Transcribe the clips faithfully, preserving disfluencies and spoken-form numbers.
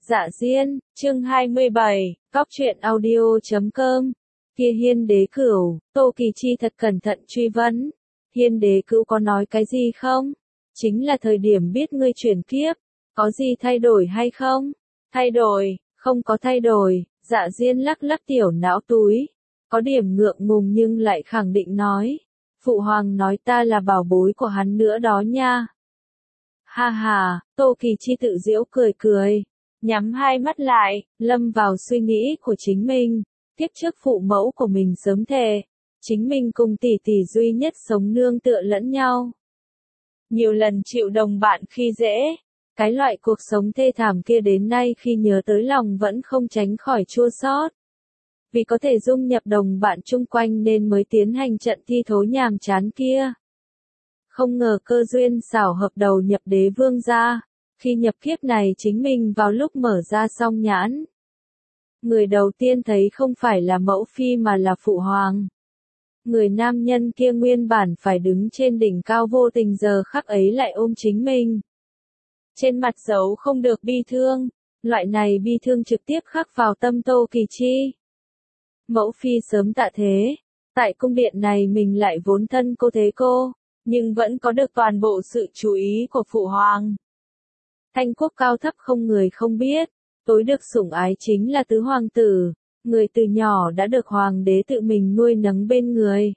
Dạ Diên, chương hai mươi bảy, cóc truyện audio chấm com. Kia Hiên đế cửu, Tô Kỳ Chi thật cẩn thận truy vấn. Hiên đế cửu có nói cái gì không? Chính là thời điểm biết ngươi chuyển kiếp, có gì thay đổi hay không? Thay đổi, không có thay đổi. Dạ Diên lắc lắc tiểu não túi, có điểm ngượng ngùng nhưng lại khẳng định nói. Phụ hoàng nói ta là bảo bối của hắn nữa đó nha. Ha ha, Tô Kỳ Chi tự giễu cười cười, nhắm hai mắt lại, lâm vào suy nghĩ của chính mình. Kiếp trước phụ mẫu của mình sớm thề, chính mình cùng tỷ tỷ duy nhất sống nương tựa lẫn nhau. Nhiều lần chịu đồng bạn khi dễ, cái loại cuộc sống thê thảm kia đến nay khi nhớ tới lòng vẫn không tránh khỏi chua xót. Vì có thể dung nhập đồng bạn chung quanh nên mới tiến hành trận thi thố nhàm chán kia. Không ngờ cơ duyên xảo hợp đầu nhập đế vương gia, khi nhập kiếp này chính mình vào lúc mở ra song nhãn. Người đầu tiên thấy không phải là mẫu phi mà là phụ hoàng. Người nam nhân kia nguyên bản phải đứng trên đỉnh cao vô tình giờ khắc ấy lại ôm chính mình. Trên mặt giấu không được bi thương, loại này bi thương trực tiếp khắc vào tâm Tô Kỳ Chi. Mẫu phi sớm tạ thế, tại cung điện này mình lại vốn thân cô thế cô, nhưng vẫn có được toàn bộ sự chú ý của phụ hoàng. Thanh quốc cao thấp không người không biết, tối được sủng ái chính là tứ hoàng tử, người từ nhỏ đã được hoàng đế tự mình nuôi nấng bên người.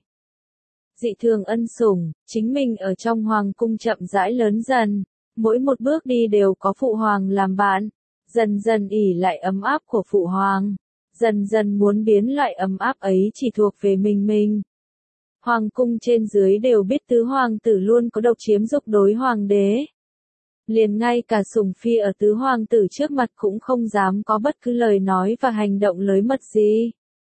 Dị thường ân sủng, chính mình ở trong hoàng cung chậm rãi lớn dần, mỗi một bước đi đều có phụ hoàng làm bạn, dần dần ỉ lại ấm áp của phụ hoàng, dần dần muốn biến loại ấm áp ấy chỉ thuộc về mình mình. Hoàng cung trên dưới đều biết tứ hoàng tử luôn có độc chiếm dục đối hoàng đế. Liền ngay cả sủng phi ở tứ hoàng tử trước mặt cũng không dám có bất cứ lời nói và hành động lới mật gì.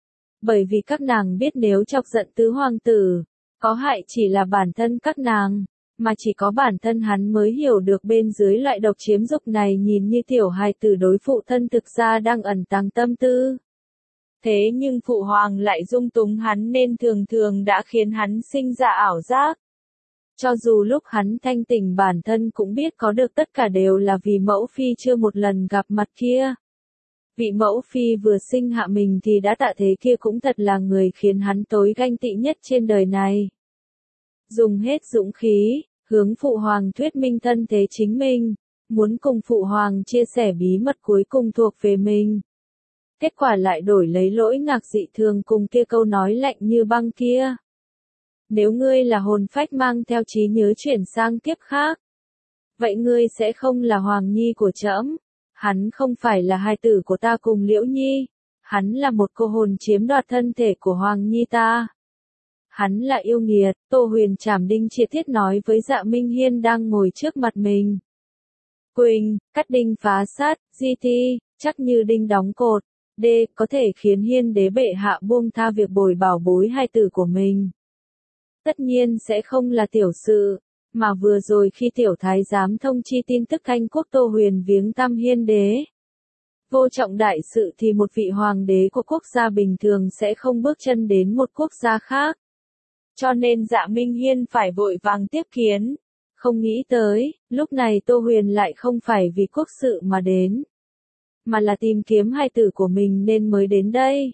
Bởi vì các nàng biết nếu chọc giận tứ hoàng tử, có hại chỉ là bản thân các nàng, mà chỉ có bản thân hắn mới hiểu được bên dưới loại độc chiếm dục này nhìn như tiểu hài tử đối phụ thân thực ra đang ẩn tàng tâm tư. Thế nhưng phụ hoàng lại dung túng hắn nên thường thường đã khiến hắn sinh ra ảo giác. Cho dù lúc hắn thanh tỉnh bản thân cũng biết có được tất cả đều là vì mẫu phi chưa một lần gặp mặt kia. Vị mẫu phi vừa sinh hạ mình thì đã tạ thế kia cũng thật là người khiến hắn tối ganh tị nhất trên đời này. Dùng hết dũng khí, hướng phụ hoàng thuyết minh thân thế chính mình, muốn cùng phụ hoàng chia sẻ bí mật cuối cùng thuộc về mình. Kết quả lại đổi lấy lỗi ngạc dị thường cùng kia câu nói lạnh như băng kia. Nếu ngươi là hồn phách mang theo trí nhớ chuyển sang kiếp khác, vậy ngươi sẽ không là hoàng nhi của trẫm. Hắn không phải là hài tử của ta cùng Liễu Nhi, hắn là một cô hồn chiếm đoạt thân thể của hoàng nhi ta. Hắn là yêu nghiệt, Tô Huyền trảm đinh chia thiết nói với Dạ Minh Hiên đang ngồi trước mặt mình. Quỳnh, cắt đinh phá sát, giê tê, chắc như đinh đóng cột, D, có thể khiến Hiên đế bệ hạ buông tha việc bồi bảo bối hài tử của mình. Tất nhiên sẽ không là tiểu sự, mà vừa rồi khi tiểu thái giám thông chi tin tức Thanh quốc Tô Huyền viếng thăm Hiên đế. Vô trọng đại sự thì một vị hoàng đế của quốc gia bình thường sẽ không bước chân đến một quốc gia khác. Cho nên Dạ Minh Hiên phải vội vàng tiếp kiến. Không nghĩ tới, lúc này Tô Huyền lại không phải vì quốc sự mà đến, mà là tìm kiếm hài tử của mình nên mới đến đây.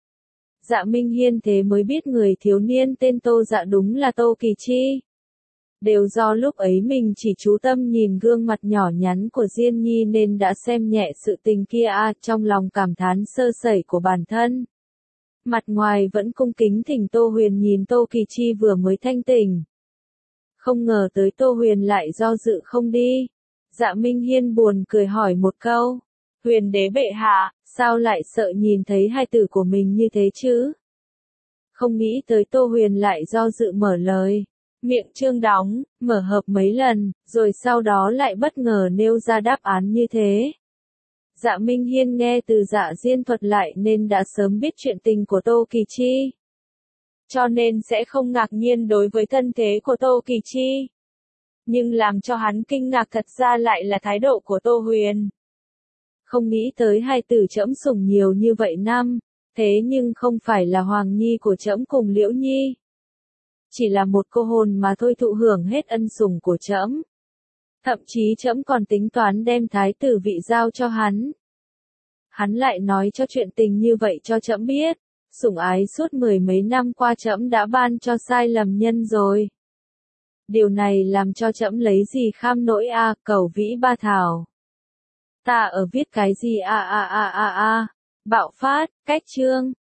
Dạ Minh Hiên thế mới biết người thiếu niên tên Tô Dạ đúng là Tô Kỳ Chi. Đều do lúc ấy mình chỉ chú tâm nhìn gương mặt nhỏ nhắn của Diên Nhi nên đã xem nhẹ sự tình kia a, trong lòng cảm thán sơ sẩy của bản thân. Mặt ngoài vẫn cung kính thỉnh Tô Huyền nhìn Tô Kỳ Chi vừa mới thanh tỉnh. Không ngờ tới Tô Huyền lại do dự không đi. Dạ Minh Hiên buồn cười hỏi một câu. Huyền đế bệ hạ, sao lại sợ nhìn thấy hài tử của mình như thế chứ? Không nghĩ tới Tô Huyền lại do dự mở lời. Miệng trương đóng, mở hợp mấy lần, rồi sau đó lại bất ngờ nêu ra đáp án như thế. Dạ Minh Hiên nghe từ Dạ Diên thuật lại nên đã sớm biết chuyện tình của Tô Kỳ Chi. Cho nên sẽ không ngạc nhiên đối với thân thế của Tô Kỳ Chi. Nhưng làm cho hắn kinh ngạc thật ra lại là thái độ của Tô Huyền. Không nghĩ tới hai tử trẫm sủng nhiều như vậy năm, thế nhưng không phải là hoàng nhi của trẫm cùng Liễu Nhi. Chỉ là một cô hồn mà thôi thụ hưởng hết ân sủng của trẫm. Thậm chí trẫm còn tính toán đem thái tử vị giao cho hắn, Hắn lại nói cho chuyện tình như vậy cho trẫm biết, sủng ái suốt mười mấy năm qua trẫm đã ban cho sai lầm nhân rồi. Điều này làm cho trẫm lấy gì kham nỗi a, à, Cẩu Vĩ Ba Thảo. Ta ở viết cái gì a a a a a, bạo phát, cách chương.